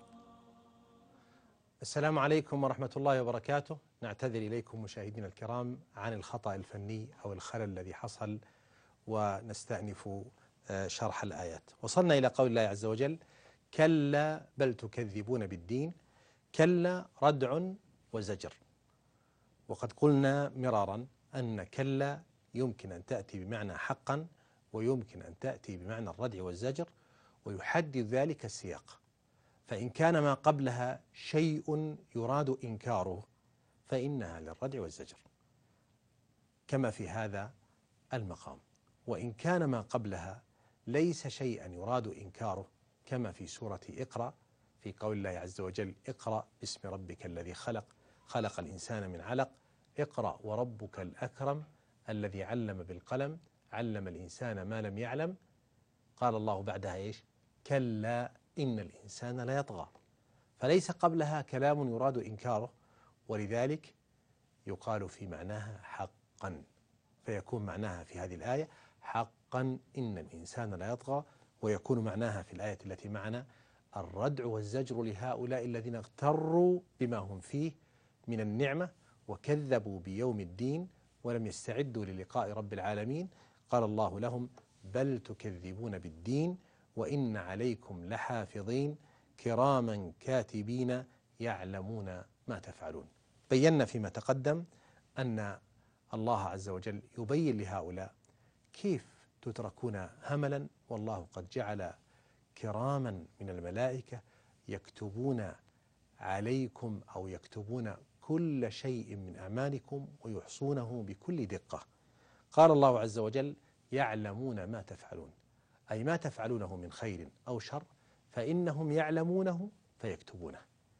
[SPEAKER 1] السلام عليكم ورحمة الله وبركاته. نعتذر إليكم مشاهدينا الكرام عن الخطأ الفني أو الخلل الذي حصل، ونستأنف شرح الآيات. وصلنا إلى قول الله عز وجل: كلا بل تكذبون بالدين. كلا ردع وزجر. وقد قلنا مرارا أن كلا يمكن أن تأتي بمعنى حقا، ويمكن أن تأتي بمعنى الردع والزجر، ويحدد ذلك السياق. فإن كان ما قبلها شيء يراد إنكاره فإنها للردع والزجر كما في هذا المقام، وإن كان ما قبلها ليس شيئا يراد إنكاره كما في سورة اقرأ في قول الله عز وجل: اقرأ باسم ربك الذي خلق خلق الإنسان من علق اقرأ وربك الأكرم الذي علم بالقلم علم الإنسان ما لم يعلم. قال الله بعدها إيش؟ كلا إن الإنسان لا يطغى. فليس قبلها كلام يراد إنكاره، ولذلك يقال في معناها حقا، فيكون معناها في هذه الآية حقا إن الإنسان لا يطغى، ويكون معناها في الآية التي معنا الردع والزجر لهؤلاء الذين اغتروا بما هم فيه من النعمة وكذبوا بيوم الدين ولم يستعدوا للقاء رب العالمين. قال الله لهم: بل تكذبون بالدين وإن عليكم لحافظين كراما كاتبين يعلمون ما تفعلون. بينا فيما تقدم أن الله عز وجل يبين لهؤلاء كيف تتركون هملا، والله قد جعل كراما من الملائكة يكتبون عليكم أو يكتبون كل شيء من أعمالكم ويحصونه بكل دقة. قال الله عز وجل: يعلمون ما تفعلون، أي ما تفعلونه من خير أو شر فإنهم يعلمونه فيكتبونه.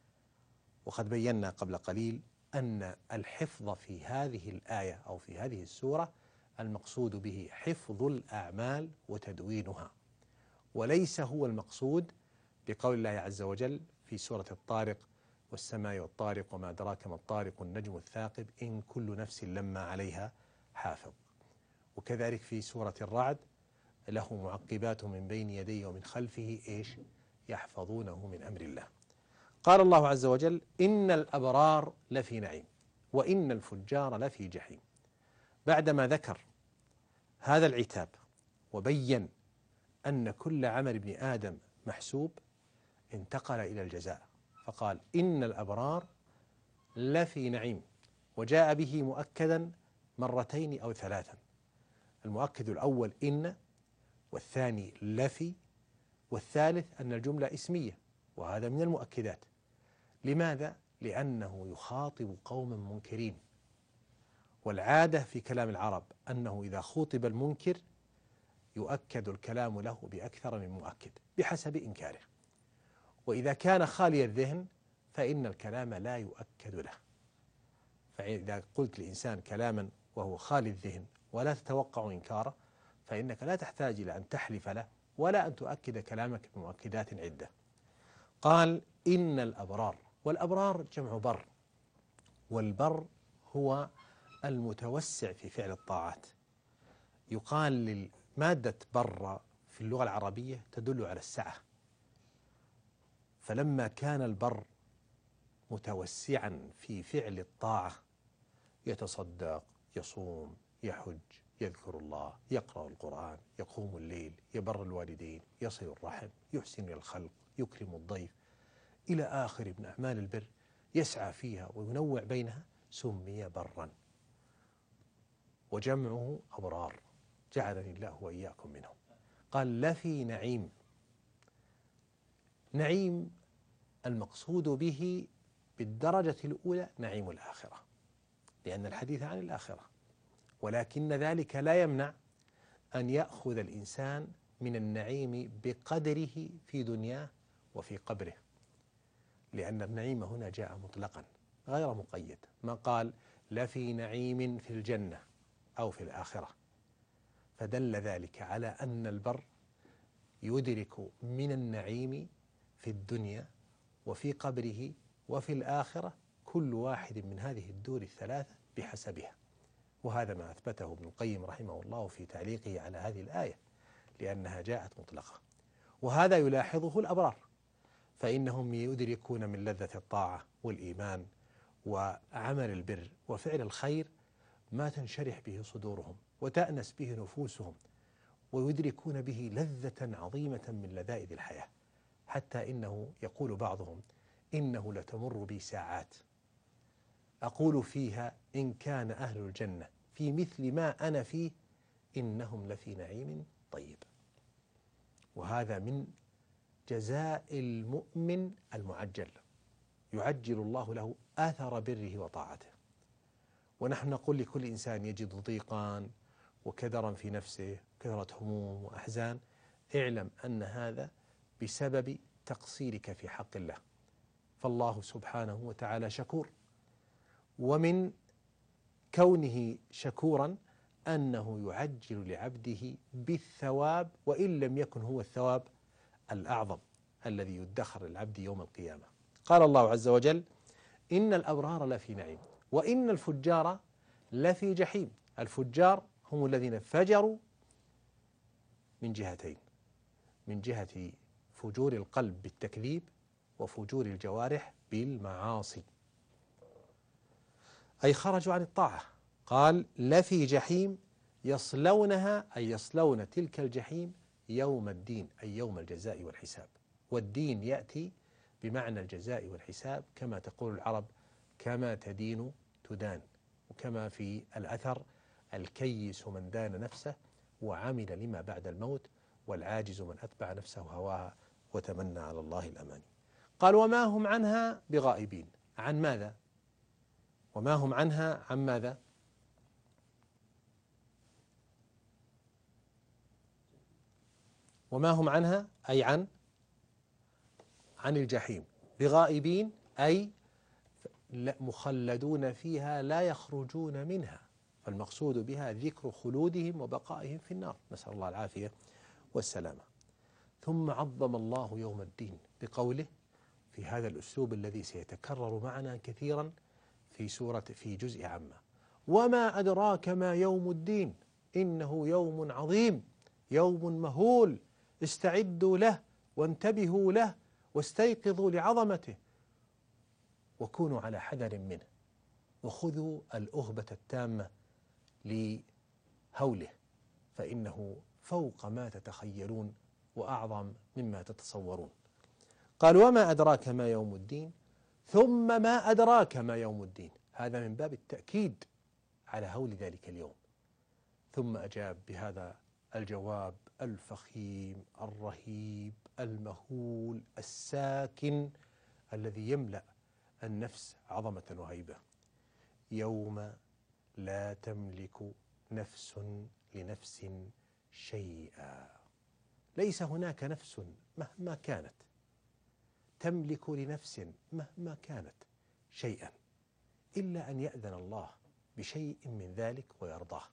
[SPEAKER 1] وقد بينا قبل قليل أن الحفظ في هذه الآية أو في هذه السورة المقصود به حفظ الأعمال وتدوينها، وليس هو المقصود بقول الله عز وجل في سورة الطارق: والسماء والطارق وما أدراك ما الطارق النجم الثاقب إن كل نفس لما عليها حافظ. وكذلك في سورة الرعد: له معقبات من بين يديه ومن خلفه إيش؟ يحفظونه من أمر الله. قال الله عز وجل: إن الأبرار لفي نعيم وإن الفجار لفي جحيم. بعدما ذكر هذا العتاب وبين أن كل عمل ابن آدم محسوب، انتقل إلى الجزاء فقال: إن الأبرار لفي نعيم، وجاء به مؤكدا مرتين أو ثلاثا. المؤكد الأول إن، والثاني لفي، والثالث أن الجملة اسمية، وهذا من المؤكدات. لماذا؟ لأنه يخاطب قوما منكرين، والعادة في كلام العرب أنه إذا خوطب المنكر يؤكد الكلام له بأكثر من مؤكد بحسب إنكاره، وإذا كان خالي الذهن فإن الكلام لا يؤكد له. فإذا قلت لإنسان كلاما وهو خالي الذهن ولا تتوقع إنكاره فإنك لا تحتاج إلى أن تحلف له ولا أن تؤكد كلامك بمؤكدات عدة. قال: إن الأبرار، والأبرار جمع بر، والبر هو المتوسع في فعل الطاعات. يقال للمادة بر في اللغة العربية تدل على السعة، فلما كان البر متوسعا في فعل الطاعة، يتصدق، يصوم، يحج، يذكر الله، يقرأ القرآن، يقوم الليل، يبر الوالدين، يصل الرحم، يحسن الخلق، يكرم الضيف، إلى آخر من أعمال البر يسعى فيها وينوع بينها، سمي برا، وجمعه أبرار، جعلني الله وإياكم منهم. قال لفي نعيم. نعيم المقصود به بالدرجة الأولى نعيم الآخرة، لأن الحديث عن الآخرة، ولكن ذلك لا يمنع أن يأخذ الإنسان من النعيم بقدره في دنياه وفي قبره، لأن النعيم هنا جاء مطلقا غير مقيد، ما قال لفي نعيم في الجنة أو في الآخرة، فدل ذلك على أن البر يدرك من النعيم في الدنيا وفي قبره وفي الآخرة كل واحد من هذه الدور الثلاثة بحسبها. وهذا ما أثبته ابن القيم رحمه الله في تعليقه على هذه الآية، لأنها جاءت مطلقة. وهذا يلاحظه الأبرار، فإنهم يدركون من لذة الطاعة والإيمان وعمل البر وفعل الخير ما تنشرح به صدورهم وتأنس به نفوسهم، ويدركون به لذة عظيمة من لذائذ الحياة، حتى إنه يقول بعضهم إنه لتمر بي ساعات أقول فيها إن كان أهل الجنة في مثل ما أنا فيه إنهم لفي نعيم طيب. وهذا من جزاء المؤمن المعجل، يعجل الله له آثر بره وطاعته. ونحن نقول لكل إنسان يجد ضيقا وكدرا في نفسه، كثرة هموم وأحزان، اعلم أن هذا بسبب تقصيرك في حق الله، فالله سبحانه وتعالى شكور، ومن كونه شكورا أنه يعجل لعبده بالثواب، وإن لم يكن هو الثواب الأعظم الذي يدخر للعبد يوم القيامة. قال الله عز وجل إن الأبرار لفي نعيم وإن الفجار لفي جحيم. الفجار هم الذين فجروا من جهتين، من جهة فجور القلب بالتكذيب وفجور الجوارح بالمعاصي، أي خرجوا عن الطاعة. قال لفي جحيم يصلونها، أي يصلون تلك الجحيم يوم الدين، أي يوم الجزاء والحساب. والدين يأتي بمعنى الجزاء والحساب، كما تقول العرب كما تدين تدان، وكما في الأثر الكيس من دان نفسه وعمل لما بعد الموت، والعاجز من أتبع نفسه هواها وتمنى على الله الأماني. قال وما هم عنها بغائبين. عن ماذا؟ وما هم عنها عن ماذا؟ وما هم عنها أي عن عن الجحيم. بغائبين أي مخلدون فيها لا يخرجون منها، فالمقصود بها ذكر خلودهم وبقائهم في النار، نسأل الله العافية والسلامة. ثم عظم الله يوم الدين بقوله في هذا الأسلوب الذي سيتكرر معنا كثيرا في سورة في جزء عامة: وما أدراك ما يوم الدين إنه يوم عظيم يوم مهول استعدوا له وانتبهوا له واستيقظوا لعظمته وكونوا على حذر منه وخذوا الأهبة التامة لهوله فإنه فوق ما تتخيلون وأعظم مما تتصورون. قال وما أدراك ما يوم الدين ثم ما أدراك ما يوم الدين، هذا من باب التأكيد على هول ذلك اليوم. ثم أجاب بهذا الجواب الفخيم الرهيب المهول الساكن الذي يملأ النفس عظمة وهيبة: يوم لا تملك نفس لنفس شيئا. ليس هناك نفس مهما كانت تملك لنفس مهما كانت شيئا إلا أن يأذن الله بشيء من ذلك ويرضاه،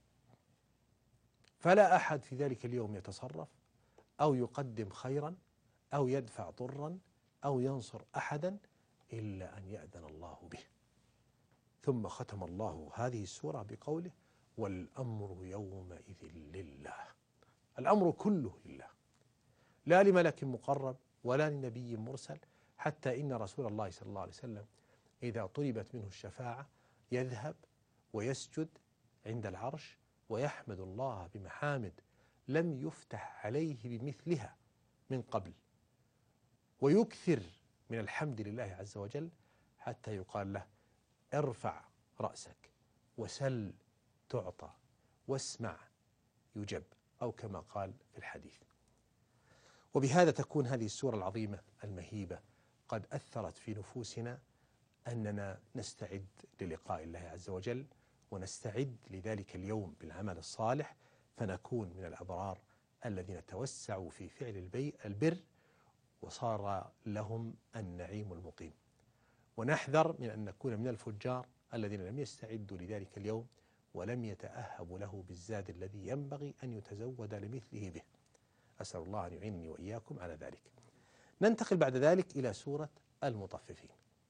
[SPEAKER 1] فلا أحد في ذلك اليوم يتصرف أو يقدم خيرا أو يدفع ضرا أو ينصر أحدا إلا أن يأذن الله به. ثم ختم الله هذه السورة بقوله: والأمر يومئذ لله. الأمر كله لله، لا لملك مقرب ولا لنبي مرسل، حتى إن رسول الله صلى الله عليه وسلم إذا طلبت منه الشفاعة يذهب ويسجد عند العرش ويحمد الله بمحامد لم يفتح عليه بمثلها من قبل، ويكثر من الحمد لله عز وجل حتى يقال له ارفع رأسك وسل تعطى واسمع يجب، أو كما قال في الحديث. وبهذا تكون هذه السورة العظيمة المهيبة قد أثرت في نفوسنا أننا نستعد للقاء الله عز وجل، ونستعد لذلك اليوم بالعمل الصالح، فنكون من الأبرار الذين توسعوا في فعل البر وصار لهم النعيم المقيم، ونحذر من أن نكون من الفجار الذين لم يستعدوا لذلك اليوم ولم يتأهبوا له بالزاد الذي ينبغي أن يتزود لمثله به. أسأل الله أن يعينني وإياكم على ذلك. ننتقل بعد ذلك إلى سورة المطففين،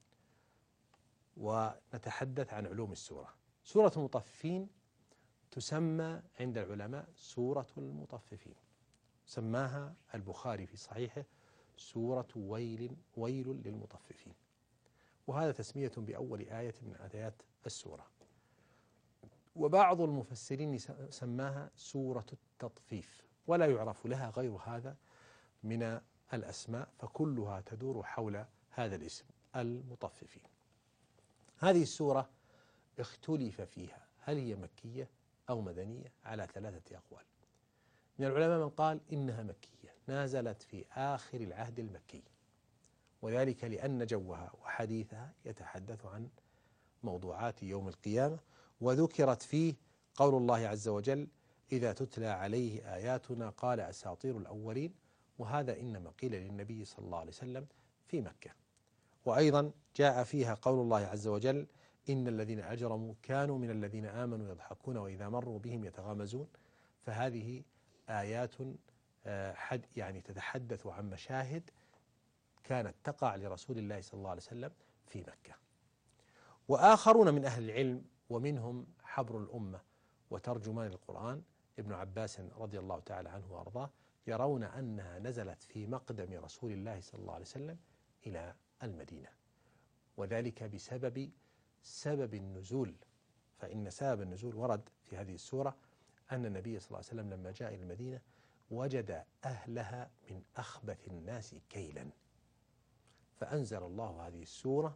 [SPEAKER 1] ونتحدث عن علوم السورة. سورة المطففين تسمى عند العلماء سورة المطففين، سماها البخاري في صحيحه سورة ويل ويل للمطففين، وهذا تسمية بأول آية من آيات السورة. وبعض المفسرين سماها سورة التطفيف، ولا يعرف لها غير هذا من الأسماء، فكلها تدور حول هذا الاسم المطففين. هذه السورة اختلف فيها هل هي مكية أو مدنية على ثلاثة أقوال. من العلماء من قال إنها مكية نازلت في آخر العهد المكي، وذلك لأن جوها وحديثها يتحدث عن موضوعات يوم القيامة، وذكرت فيه قول الله عز وجل إذا تتلى عليه آياتنا قال أساطير الأولين، وهذا إنما قيل للنبي صلى الله عليه وسلم في مكة. وأيضا جاء فيها قول الله عز وجل إن الذين أجرموا كانوا من الذين آمنوا يضحكون وإذا مروا بهم يتغامزون، فهذه آيات حد يعني تتحدث عن مشاهد كانت تقع لرسول الله صلى الله عليه وسلم في مكة. وآخرون من أهل العلم ومنهم حبر الأمة وترجمان القرآن ابن عباس رضي الله تعالى عنه وأرضاه يرون أنها نزلت في مقدم رسول الله صلى الله عليه وسلم إلى المدينة، وذلك بسبب سبب النزول. فإن سبب النزول ورد في هذه السورة أن النبي صلى الله عليه وسلم لما جاء إلى المدينة وجد أهلها من أخبث الناس كيلا، فأنزل الله هذه السورة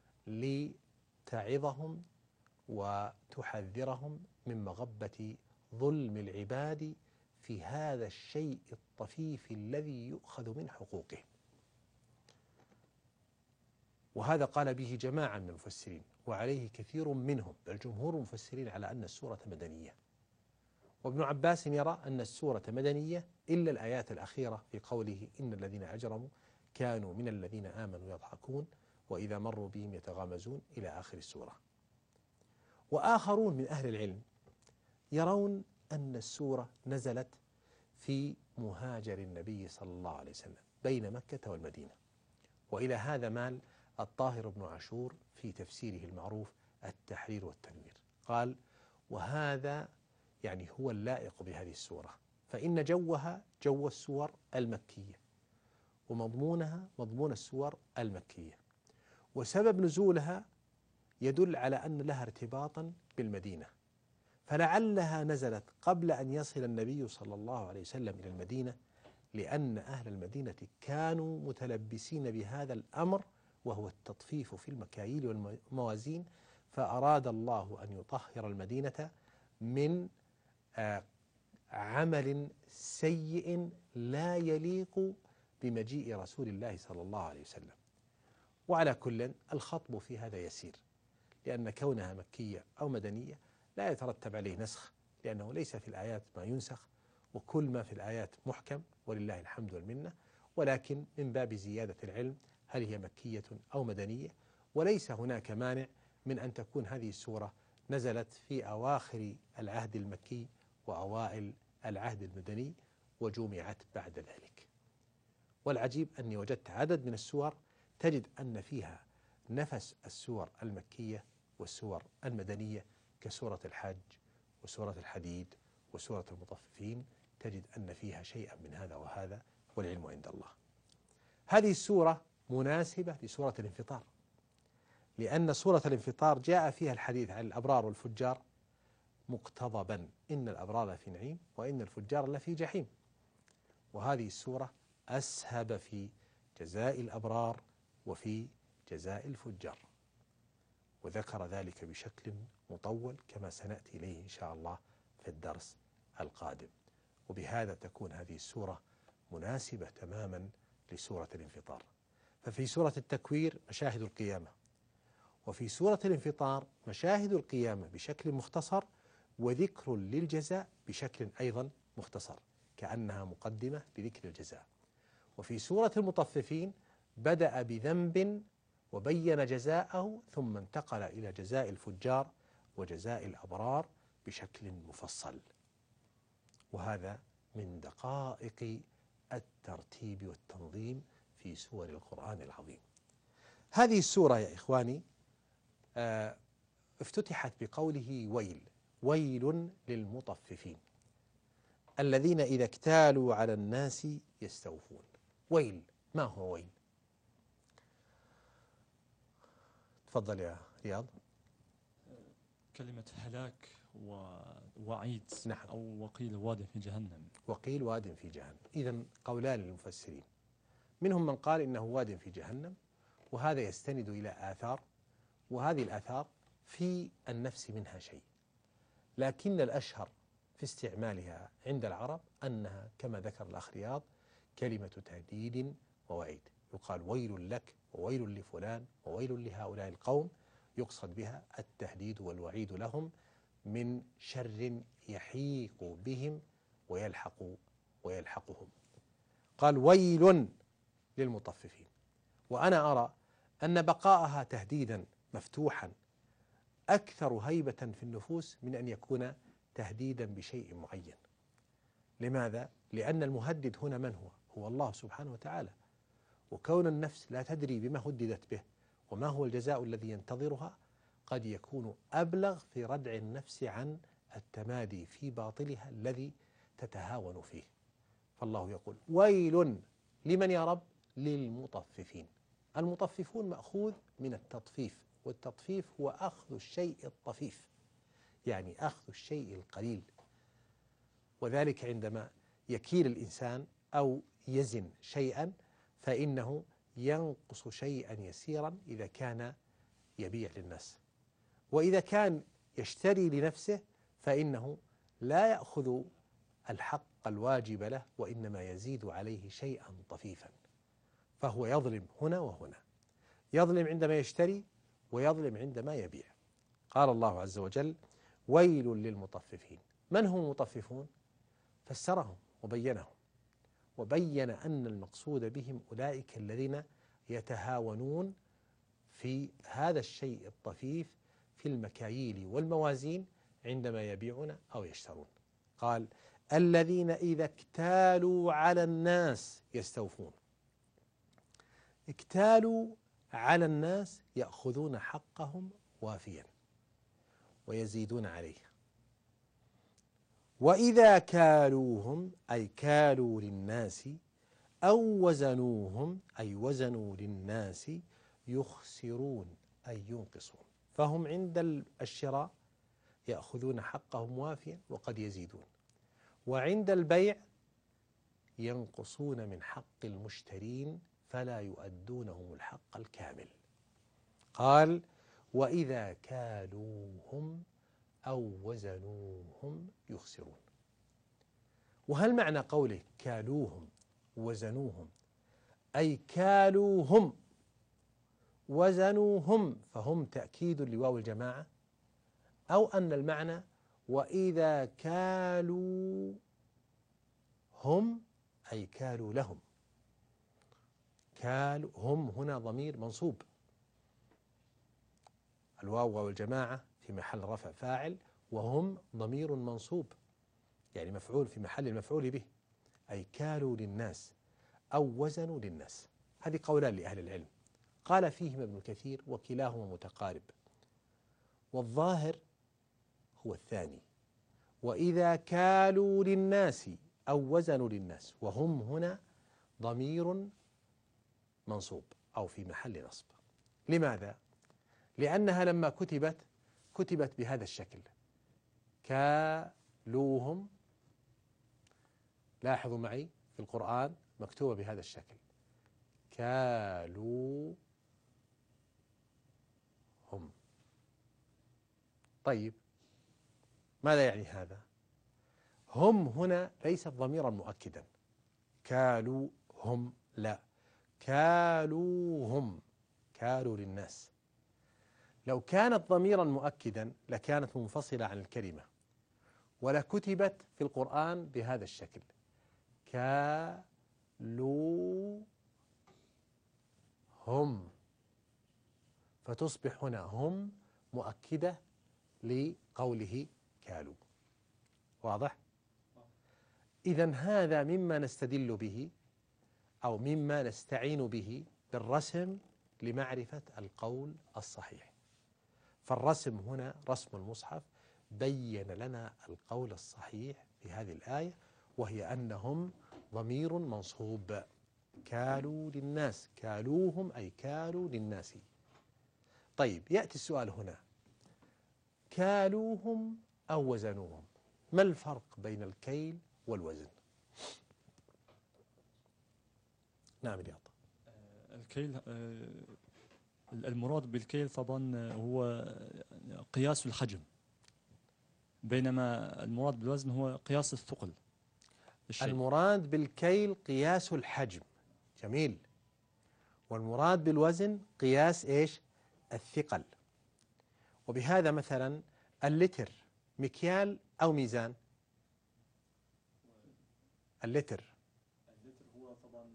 [SPEAKER 1] لتعظهم وتحذرهم من مغبة ظلم العباد في هذا الشيء الطفيف الذي يؤخذ من حقوقهم. وهذا قال به جماعة من المفسرين، وعليه كثير منهم بل جمهور المفسرين على أن السورة مدنية. وابن عباس يرى أن السورة مدنية إلا الآيات الأخيرة في قوله إن الذين أجرموا كانوا من الذين آمنوا يضحكون وإذا مروا بهم يتغامزون إلى آخر السورة. وآخرون من أهل العلم يرون أن السورة نزلت في مهاجر النبي صلى الله عليه وسلم بين مكة والمدينة، وإلى هذا مال الطاهر بن عاشور في تفسيره المعروف التحرير والتنوير، قال وهذا يعني هو اللائق بهذه السورة، فإن جوها جو السور المكية ومضمونها مضمون السور المكية، وسبب نزولها يدل على أن لها ارتباطا بالمدينة، فلعلها نزلت قبل أن يصل النبي صلى الله عليه وسلم إلى المدينة، لأن أهل المدينة كانوا متلبسين بهذا الأمر وهو التطفيف في المكاييل والموازين، فأراد الله أن يطهر المدينة من عمل سيء لا يليق بمجيء رسول الله صلى الله عليه وسلم. وعلى كل الخطب في هذا يسير، لأن كونها مكية أو مدنية لا يترتب عليه نسخ، لأنه ليس في الآيات ما ينسخ، وكل ما في الآيات محكم ولله الحمد والمنة، ولكن من باب زيادة العلم هل هي مكية أو مدنية. وليس هناك مانع من أن تكون هذه السورة نزلت في أواخر العهد المكي وأوائل العهد المدني وجمعت بعد ذلك. والعجيب أني وجدت عدد من السور تجد أن فيها نفس السور المكية والسور المدنية، كسورة الحج وسورة الحديد وسورة المطففين، تجد أن فيها شيئا من هذا وهذا، والعلم عند الله. هذه السورة مناسبة لسورة الانفطار، لأن سورة الانفطار جاء فيها الحديث عن الأبرار والفجار مقتضبا، إن الأبرار لفي نعيم وإن الفجار لفي جحيم. وهذه السورة أسهب في جزاء الأبرار وفي جزاء الفجار، وذكر ذلك بشكل مطول كما سنأتي إليه إن شاء الله في الدرس القادم. وبهذا تكون هذه السورة مناسبة تماما لسورة الانفطار. ففي سورة التكوير مشاهد القيامة، وفي سورة الانفطار مشاهد القيامة بشكل مختصر وذكر للجزاء بشكل أيضا مختصر، كأنها مقدمة لذكر الجزاء. وفي سورة المطففين بدأ بذنب وبين جزاءه ثم انتقل إلى جزاء الفجار وجزاء الأبرار بشكل مفصل. وهذا من دقائق الترتيب والتنظيم في سور القرآن العظيم. هذه السورة يا إخواني آه افتتحت بقوله ويل، ويل للمطففين الذين إذا اكتالوا على الناس يستوفون. ويل، ما هو ويل؟ تفضل يا رياض.
[SPEAKER 3] كلمة هلاك ووعيد،
[SPEAKER 1] نعم.
[SPEAKER 3] أو وقيل واد في جهنم.
[SPEAKER 1] وقيل واد في جهنم. إذن قولان للمفسرين، منهم من قال إنه واد في جهنم، وهذا يستند إلى آثار، وهذه الآثار في النفس منها شيء، لكن الأشهر في استعمالها عند العرب أنها كما ذكر الأخ رياض كلمة تهديد ووعيد، يقال ويل لك وويل لفلان وويل لهؤلاء القوم، يقصد بها التهديد والوعيد لهم من شر يحيق بهم ويلحق ويلحقهم. قال ويل للمطففين، وأنا أرى أن بقاءها تهديدا مفتوحا أكثر هيبة في النفوس من أن يكون تهديدا بشيء معين. لماذا؟ لأن المهدد هنا من هو؟ هو الله سبحانه وتعالى، وكون النفس لا تدري بما هددت به وما هو الجزاء الذي ينتظرها قد يكون أبلغ في ردع النفس عن التمادي في باطلها الذي تتهاون فيه. فالله يقول ويل لمن يا رب؟ للمطففين. المطففون مأخوذ من التطفيف، والتطفيف هو أخذ الشيء الطفيف، يعني أخذ الشيء القليل، وذلك عندما يكيل الإنسان أو يزن شيئا فإنه ينقص شيئا يسيرا إذا كان يبيع للناس، وإذا كان يشتري لنفسه فإنه لا يأخذ الحق الواجب له وإنما يزيد عليه شيئا طفيفا، فهو يظلم هنا وهنا، يظلم عندما يشتري ويظلم عندما يبيع. قال الله عز وجل ويل للمطففين. من هم المطففون؟ فسرهم وبينهم، وبين أن المقصود بهم أولئك الذين يتهاونون في هذا الشيء الطفيف في المكاييل والموازين عندما يبيعون أو يشترون. قال الذين إذا اكتالوا على الناس يستوفون. اكتالوا على الناس يأخذون حقهم وافيا ويزيدون عليه. وإذا كالوهم أي كالوا للناس أو وزنوهم أي وزنوا للناس يخسرون أي ينقصون. فهم عند الشراء يأخذون حقهم وافيا وقد يزيدون، وعند البيع ينقصون من حق المشترين فلا يؤدونهم الحق الكامل. قال وإذا كالوهم أو وزنوهم يخسرون. وهل معنى قوله كالوهم وزنوهم أي كالوهم وزنوهم فهم تأكيد لواو الجماعة، أو أن المعنى وإذا كالوا هم أي كالوا لهم؟ كالوا هم هنا ضمير منصوب، الواو واو الجماعة في محل رفع فاعل، وهم ضمير منصوب يعني مفعول في محل المفعول به، أي كالوا للناس أو وزنوا للناس. هذه قولان لأهل العلم قال فيهما ابن كثير وكلاهما متقارب، والظاهر هو الثاني، وإذا كالوا للناس أو وزنوا للناس، وهم هنا ضمير منصوب أو في محل نصب. لماذا؟ لأنها لما كتبت كتبت بهذا الشكل، كالوهم. لاحظوا معي في القرآن مكتوبة بهذا الشكل، كالوهم. طيب ماذا يعني هذا؟ هم هنا ليست ضميرا مؤكدا، كالوا هم، لا، كالوهم، كالوا للناس. لو كانت ضميرا مؤكدا لكانت منفصلة عن الكلمة ولكتبت في القرآن بهذا الشكل، كالوهم، فتصبح هنا هم مؤكدة لقوله كالوا. واضح؟ إذن هذا مما نستدل به أو مما نستعين به بالرسم لمعرفة القول الصحيح. فالرسم هنا رسم المصحف بين لنا القول الصحيح في هذه الآية، وهي أنهم ضمير منصوب، كالوا للناس، كالوهم أي كالوا للناس. طيب يأتي السؤال هنا، كالوهم أو وزنوهم، ما الفرق بين الكيل والوزن؟ نعم يا عطا.
[SPEAKER 3] الكيل، المراد بالكيل طبعا هو قياس الحجم، بينما المراد بالوزن هو قياس الثقل الشيء.
[SPEAKER 1] المراد بالكيل قياس الحجم، جميل، والمراد بالوزن قياس إيش؟ الثقل. وبهذا مثلا اللتر مكيال أو ميزان؟ اللتر
[SPEAKER 3] اللتر هو طبعا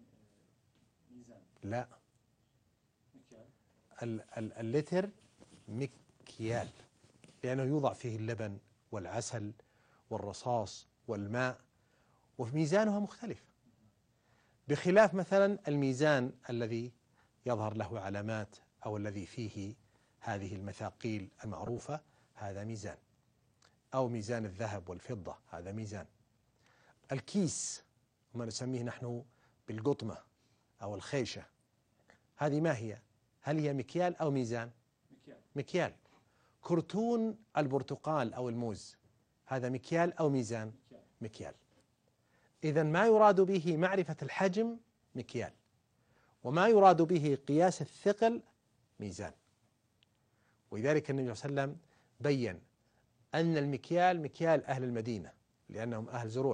[SPEAKER 3] ميزان.
[SPEAKER 1] لا،
[SPEAKER 3] مكيال.
[SPEAKER 1] اللتر مكيال، لأنه يوضع فيه اللبن والعسل والرصاص والماء، وميزانها مختلف، بخلاف مثلا الميزان الذي يظهر له علامات أو الذي فيه هذه المثاقيل المعروفة، هذا ميزان، أو ميزان الذهب والفضة، هذا ميزان. الكيس ما نسميه نحن بالقطمة أو الخيشة، هذه ما هي؟ هل هي مكيال أو ميزان؟
[SPEAKER 3] مكيال.
[SPEAKER 1] مكيال. كرتون البرتقال أو الموز، هذا مكيال أو ميزان؟
[SPEAKER 3] مكيال.
[SPEAKER 1] مكيال. إذن ما يراد به معرفة الحجم مكيال، وما يراد به قياس الثقل ميزان. ولذلك النبي صلى الله عليه وسلم بين أن المكيال مكيال أهل المدينة لأنهم أهل زروع،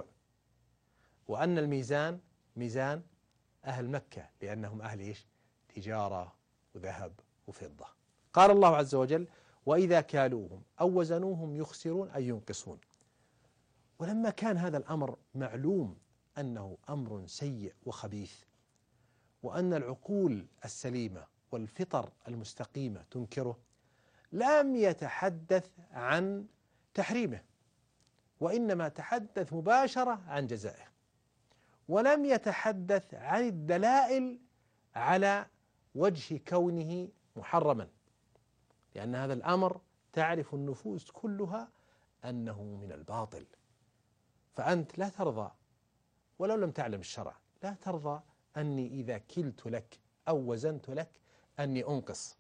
[SPEAKER 1] وأن الميزان ميزان أهل مكة لأنهم أهل إيش؟ تجارة وذهب وفضة. قال الله عز وجل: وإذا كالوهم أو وزنوهم يخسرون أي ينقصون. ولما كان هذا الأمر معلوم أنه أمر سيء وخبيث، وأن العقول السليمة والفطر المستقيمة تنكره، لم يتحدث عن تحريمه، وإنما تحدث مباشرة عن جزائه، ولم يتحدث عن الدلائل على وجه كونه محرما، لأن هذا الأمر تعرف النفوس كلها أنه من الباطل. فأنت لا ترضى ولو لم تعلم الشرع، لا ترضى أني إذا كلت لك أو وزنت لك أني أنقص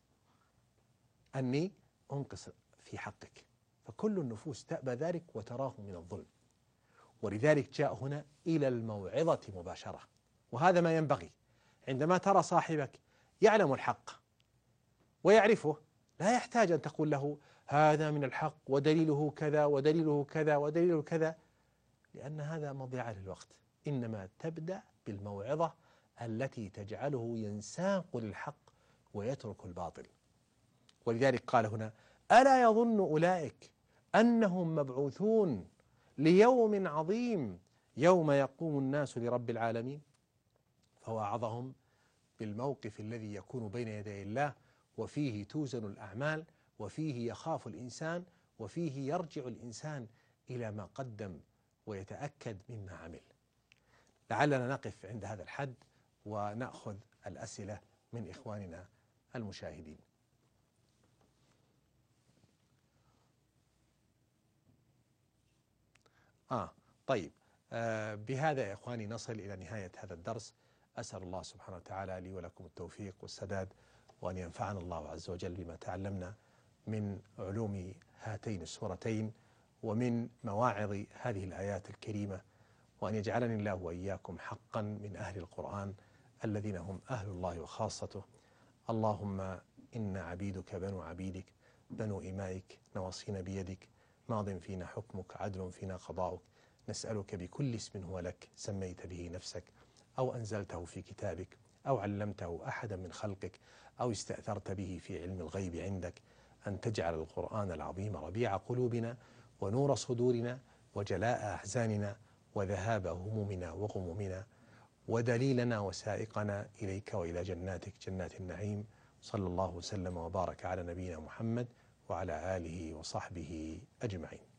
[SPEAKER 1] أني أنقص في حقك، فكل النفوس تأبى ذلك وتراه من الظلم. ولذلك جاء هنا إلى الموعظة مباشرة، وهذا ما ينبغي عندما ترى صاحبك يعلم الحق ويعرفه، لا يحتاج أن تقول له هذا من الحق ودليله كذا ودليله كذا ودليله كذا، لأن هذا مضيعة للوقت. إنما تبدأ بالموعظة التي تجعله ينساق للحق ويترك الباطل. ولذلك قال هنا: ألا يظن أولئك أنهم مبعوثون ليوم عظيم يوم يقوم الناس لرب العالمين. فوعظهم بالموقف الذي يكون بين يدي الله، وفيه توزن الأعمال، وفيه يخاف الإنسان، وفيه يرجع الإنسان إلى ما قدم ويتأكد مما عمل. لعلنا نقف عند هذا الحد ونأخذ الأسئلة من إخواننا المشاهدين. آه طيب، آه بهذا يا إخواني نصل إلى نهاية هذا الدرس. أسأل الله سبحانه وتعالى لي ولكم التوفيق والسداد، وأن ينفعنا الله عز وجل بما تعلمنا من علوم هاتين السورتين ومن مواعظ هذه الآيات الكريمة، وأن يجعلني الله وإياكم حقا من أهل القرآن الذين هم أهل الله وخاصته. اللهم إنا عبيدك بنو عبيدك بنو إمائك نواصينا بيدك ماض فينا حكمك عدل فينا قضاؤك، نسألك بكل اسم هو لك سميت به نفسك أو أنزلته في كتابك أو علمته أحدا من خلقك أو استأثرت به في علم الغيب عندك، أن تجعل القرآن العظيم ربيع قلوبنا ونور صدورنا وجلاء أحزاننا وذهاب همومنا وغمومنا ودليلنا وسائقنا إليك وإلى جناتك جنات النعيم. صلى الله وسلم وبارك على نبينا محمد وعلى آله وصحبه أجمعين.